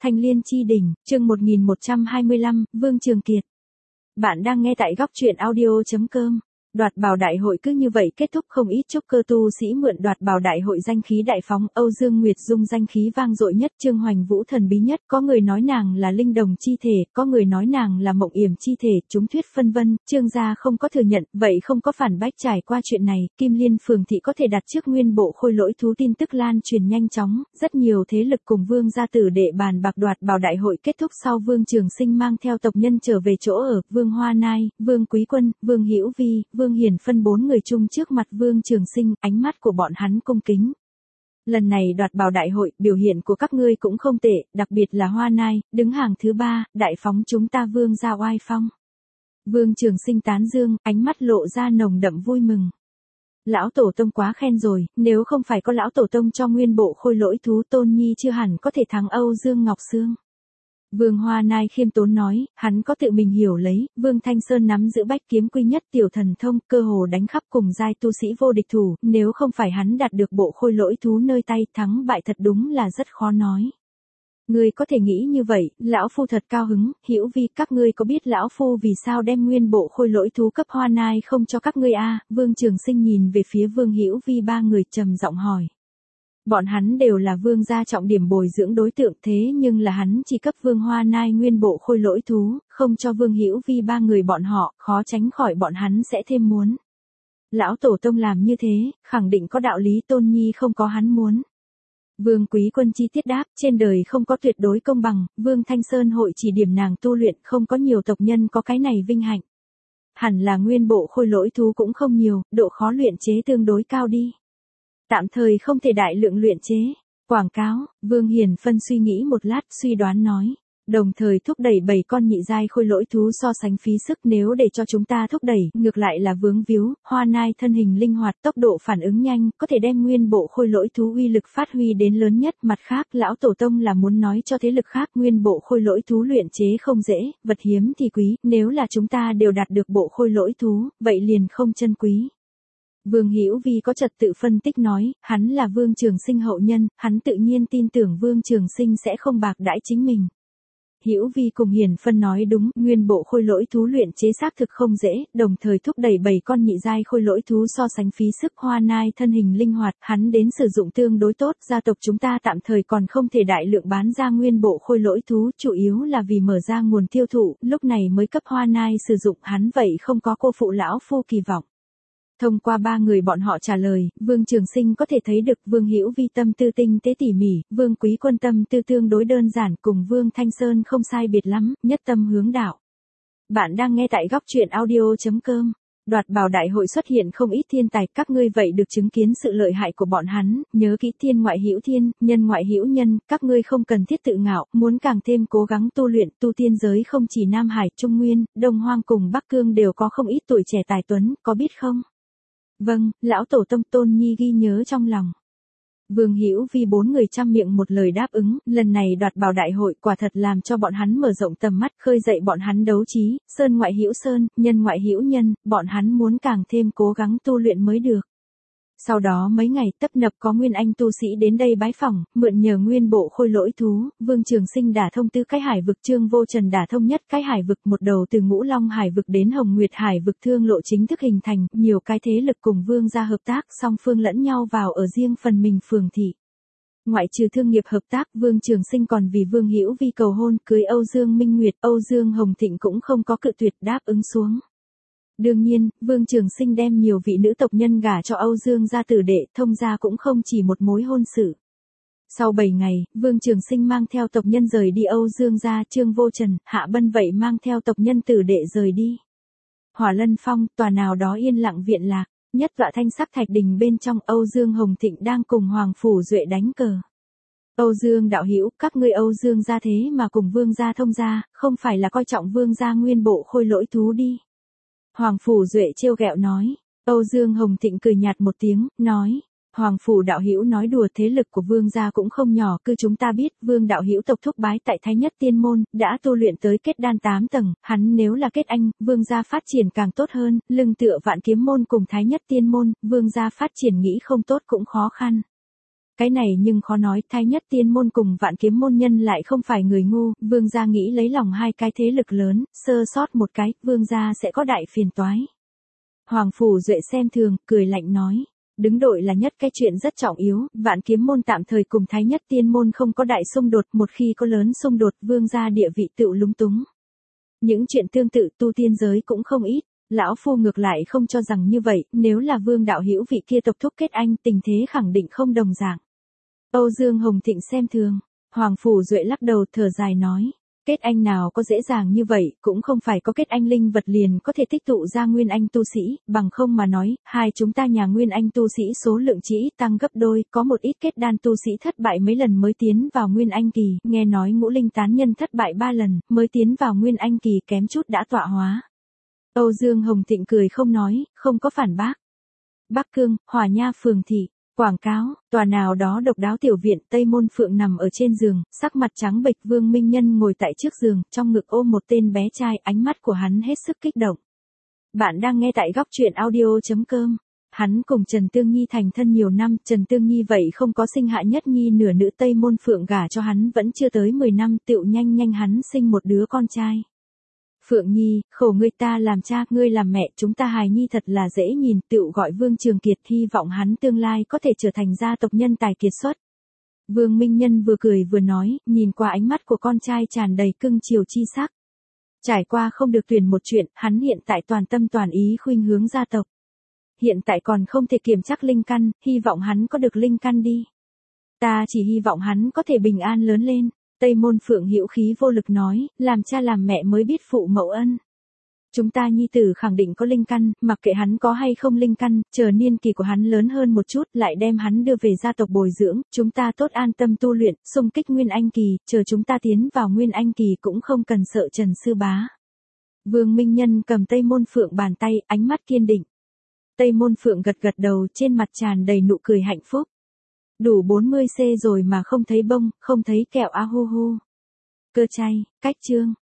Thanh Liên Chi Đỉnh, chương 1125, Vương Trường Kiệt. Bạn đang nghe tại góc truyện audio.com. Đoạt bảo đại hội cứ như vậy kết thúc, không ít trúc cơ tu sĩ mượn đoạt bảo đại hội danh khí đại phóng. Âu Dương Nguyệt Dung danh khí vang dội nhất, Trương Hoành Vũ thần bí nhất, có người nói nàng là linh đồng chi thể, có người nói nàng là mộng yểm chi thể, chúng thuyết phân vân. Trương gia không có thừa nhận, vậy không có phản bác. Trải qua chuyện này, Kim Liên phường thị có thể đặt trước nguyên bộ khôi lỗi thú, tin tức lan truyền nhanh chóng, rất nhiều thế lực cùng Vương gia tử đệ bàn bạc. Đoạt bảo đại hội kết thúc sau, Vương Trường Sinh mang theo tộc nhân trở về chỗ ở. Vương Hoa Nai, Vương Quý Quân, Vương Hữu Vi, Vương Hiển phân bốn người chung trước mặt Vương Trường Sinh, ánh mắt của bọn hắn cung kính. Lần này đoạt bảo đại hội, biểu hiện của các ngươi cũng không tệ, đặc biệt là Hoa Nai, đứng hàng thứ 3, đại phóng chúng ta Vương gia oai phong. Vương Trường Sinh tán dương, ánh mắt lộ ra nồng đậm vui mừng. Lão Tổ Tông quá khen rồi, nếu không phải có Lão Tổ Tông cho nguyên bộ khôi lỗi thú, Tôn Nhi chưa hẳn có thể thắng Âu Dương Ngọc Sương. Vương Hoa Nai khiêm tốn nói, hắn có tự mình hiểu lấy. Vương Thanh Sơn nắm giữ bách kiếm quy nhất tiểu thần thông, cơ hồ đánh khắp cùng giai tu sĩ vô địch thủ, nếu không phải hắn đạt được bộ khôi lỗi thú nơi tay, thắng bại thật đúng là rất khó nói. Ngươi có thể nghĩ như vậy, lão phu thật cao hứng. Hữu Vi, các ngươi có biết lão phu vì sao đem nguyên bộ khôi lỗi thú cấp Hoa Nai không cho các ngươi a? Vương Trường Sinh nhìn về phía Vương Hữu Vi ba người trầm giọng hỏi. Bọn hắn đều là Vương gia trọng điểm bồi dưỡng đối tượng, thế nhưng là hắn chỉ cấp Vương Hoa Nai nguyên bộ khôi lỗi thú, không cho Vương Hữu Vi ba người bọn họ, khó tránh khỏi bọn hắn sẽ thêm muốn. Lão Tổ Tông làm như thế, khẳng định có đạo lý, Tôn Nhi không có hắn muốn. Vương Quý Quân chi tiết đáp, trên đời không có tuyệt đối công bằng, Vương Thanh Sơn hội chỉ điểm nàng tu luyện, không có nhiều tộc nhân có cái này vinh hạnh. Hẳn là nguyên bộ khôi lỗi thú cũng không nhiều, độ khó luyện chế tương đối cao đi. Tạm thời không thể đại lượng luyện chế. Quảng cáo, Vương Hiền phân suy nghĩ một lát, suy đoán nói. Đồng thời thúc đẩy 7 con nhị giai khôi lỗi thú so sánh phí sức, nếu để cho chúng ta thúc đẩy, ngược lại là vướng víu. Hoa Nai thân hình linh hoạt, tốc độ phản ứng nhanh, có thể đem nguyên bộ khôi lỗi thú uy lực phát huy đến lớn nhất. Mặt khác, Lão Tổ Tông là muốn nói cho thế lực khác, nguyên bộ khôi lỗi thú luyện chế không dễ, vật hiếm thì quý, nếu là chúng ta đều đạt được bộ khôi lỗi thú, vậy liền không chân quý. Vương Hữu Vi có trật tự phân tích nói, hắn là Vương Trường Sinh hậu nhân, hắn tự nhiên tin tưởng Vương Trường Sinh sẽ không bạc đãi chính mình. Hữu Vi cùng Hiển phân nói đúng, nguyên bộ khôi lỗi thú luyện chế xác thực không dễ, đồng thời thúc đẩy 7 con nhị giai khôi lỗi thú so sánh phí sức. Hoa Nai thân hình linh hoạt, hắn đến sử dụng tương đối tốt, gia tộc chúng ta tạm thời còn không thể đại lượng bán ra nguyên bộ khôi lỗi thú, chủ yếu là vì mở ra nguồn tiêu thụ, lúc này mới cấp Hoa Nai sử dụng, hắn vậy không có cô phụ lão phu kỳ vọng. Thông qua ba người bọn họ trả lời, Vương Trường Sinh có thể thấy được Vương Hữu Vi tâm tư tinh tế tỉ mỉ, Vương Quý Quân tâm tư tương đối đơn giản, cùng Vương Thanh Sơn không sai biệt lắm, nhất tâm hướng đạo. Bạn đang nghe tại góc truyện audio.com. Đoạt bảo đại hội xuất hiện không ít thiên tài, các ngươi vậy được chứng kiến sự lợi hại của bọn hắn, nhớ kỹ thiên ngoại hữu thiên, nhân ngoại hữu nhân, các ngươi không cần thiết tự ngạo, muốn càng thêm cố gắng tu luyện, tu tiên giới không chỉ Nam Hải, Trung Nguyên, Đông Hoang cùng Bắc Cương đều có không ít tuổi trẻ tài tuấn, có biết không? Vâng, Lão Tổ Tông, Tôn Nhi ghi nhớ trong lòng. Vương Hữu Vi bốn người trăm miệng một lời đáp ứng, lần này đoạt bảo đại hội quả thật làm cho bọn hắn mở rộng tầm mắt, khơi dậy bọn hắn đấu trí, sơn ngoại hữu sơn, nhân ngoại hữu nhân, bọn hắn muốn càng thêm cố gắng tu luyện mới được. Sau đó mấy ngày tấp nập có nguyên anh tu sĩ đến đây bái phỏng, mượn nhờ nguyên bộ khôi lỗi thú, Vương Trường Sinh đả thông tư cái hải vực, Trương Vô Trần đả thông nhất cái hải vực, một đầu từ Ngũ Long hải vực đến Hồng Nguyệt hải vực, thương lộ chính thức hình thành, nhiều cái thế lực cùng Vương gia hợp tác, song phương lẫn nhau vào ở riêng phần mình phường thị. Ngoại trừ thương nghiệp hợp tác, Vương Trường Sinh còn vì Vương Hữu Vi cầu hôn, cưới Âu Dương Minh Nguyệt, Âu Dương Hồng Thịnh cũng không có cự tuyệt, đáp ứng xuống. Đương nhiên, Vương Trường Sinh đem nhiều vị nữ tộc nhân gả cho Âu Dương gia tử đệ, thông gia cũng không chỉ một mối hôn sự. Sau 7 ngày, Vương Trường Sinh mang theo tộc nhân rời đi Âu Dương gia, Trương Vô Trần, Hạ Bân vậy mang theo tộc nhân tử đệ rời đi. Hỏa Lân Phong, tòa nào đó yên lặng viện lạc, nhất tọa thanh sắc thạch đình bên trong, Âu Dương Hồng Thịnh đang cùng Hoàng Phủ Duệ đánh cờ. Âu Dương đạo hữu, các ngươi Âu Dương gia thế mà cùng Vương gia thông gia, không phải là coi trọng Vương gia nguyên bộ khôi lỗi thú đi. Hoàng Phủ Duệ trêu ghẹo nói. Âu Dương Hồng Thịnh cười nhạt một tiếng, nói. Hoàng Phủ đạo hữu nói đùa, thế lực của Vương gia cũng không nhỏ, cứ chúng ta biết, Vương đạo hữu tộc thúc bái tại Thái Nhất Tiên Môn, đã tu luyện tới kết đan 8 tầng, hắn nếu là kết anh, Vương gia phát triển càng tốt hơn, lưng tựa Vạn Kiếm Môn cùng Thái Nhất Tiên Môn, Vương gia phát triển nghĩ không tốt cũng khó khăn. Cái này nhưng khó nói, Thái Nhất Tiên Môn cùng Vạn Kiếm Môn nhân lại không phải người ngu, vương gia nghĩ lấy lòng hai cái thế lực lớn, sơ sót một cái, vương gia sẽ có đại phiền toái. Hoàng Phủ Duệ xem thường, cười lạnh nói. Đứng đội là nhất cái chuyện rất trọng yếu, Vạn Kiếm Môn tạm thời cùng Thái Nhất Tiên Môn không có đại xung đột, một khi có lớn xung đột vương gia địa vị tựu lúng túng. Những chuyện tương tự tu tiên giới cũng không ít, lão phu ngược lại không cho rằng như vậy, nếu là vương đạo hữu vị kia tộc thúc kết anh tình thế khẳng định không đồng dạng. Âu Dương Hồng Thịnh xem thường, Hoàng Phủ Duệ lắc đầu thở dài nói. Kết anh nào có dễ dàng như vậy, cũng không phải có kết anh linh vật liền có thể tích tụ ra nguyên anh tu sĩ, bằng không mà nói, hai chúng ta nhà nguyên anh tu sĩ số lượng chỉ tăng gấp đôi, có một ít kết đan tu sĩ thất bại mấy lần mới tiến vào nguyên anh kỳ, nghe nói ngũ linh tán nhân thất bại 3 lần, mới tiến vào nguyên anh kỳ kém chút đã tọa hóa. Âu Dương Hồng Thịnh cười không nói, không có phản bác. Bắc Cương, Hòa Nha phường thị. Quảng cáo, tòa nào đó độc đáo tiểu viện Tây Môn Phượng nằm ở trên giường, sắc mặt trắng bệch Vương Minh Nhân ngồi tại trước giường, trong ngực ôm một tên bé trai, ánh mắt của hắn hết sức kích động. Bạn đang nghe tại góc truyện audio.com. Hắn cùng Trần Tương Nhi thành thân nhiều năm, Trần Tương Nhi vậy không có sinh hạ nhất nhi nửa nữ Tây Môn Phượng gả cho hắn vẫn chưa tới 10 năm, tựu nhanh hắn sinh một đứa con trai. Phượng Nhi, khổ ngươi ta làm cha, ngươi làm mẹ, chúng ta hài nhi thật là dễ nhìn, tựu gọi Vương Trường Kiệt, hy vọng hắn tương lai có thể trở thành gia tộc nhân tài kiệt xuất. Vương Minh Nhân vừa cười vừa nói, nhìn qua ánh mắt của con trai tràn đầy cưng chiều chi sắc. Trải qua không được tuyển một chuyện, hắn hiện tại toàn tâm toàn ý khuynh hướng gia tộc. Hiện tại còn không thể kiểm chắc linh căn, hy vọng hắn có được linh căn đi. Ta chỉ hy vọng hắn có thể bình an lớn lên. Tây Môn Phượng hữu khí vô lực nói, làm cha làm mẹ mới biết phụ mẫu ân. Chúng ta nhi tử khẳng định có linh căn, mặc kệ hắn có hay không linh căn, chờ niên kỳ của hắn lớn hơn một chút, lại đem hắn đưa về gia tộc bồi dưỡng, chúng ta tốt an tâm tu luyện, xung kích Nguyên Anh kỳ, chờ chúng ta tiến vào Nguyên Anh kỳ cũng không cần sợ Trần Sư Bá. Vương Minh Nhân cầm Tây Môn Phượng bàn tay, ánh mắt kiên định. Tây Môn Phượng gật gật đầu, trên mặt tràn đầy nụ cười hạnh phúc. Đủ 40C rồi mà không thấy bông, không thấy kẹo a hu hu. Cơ chay, cách chương.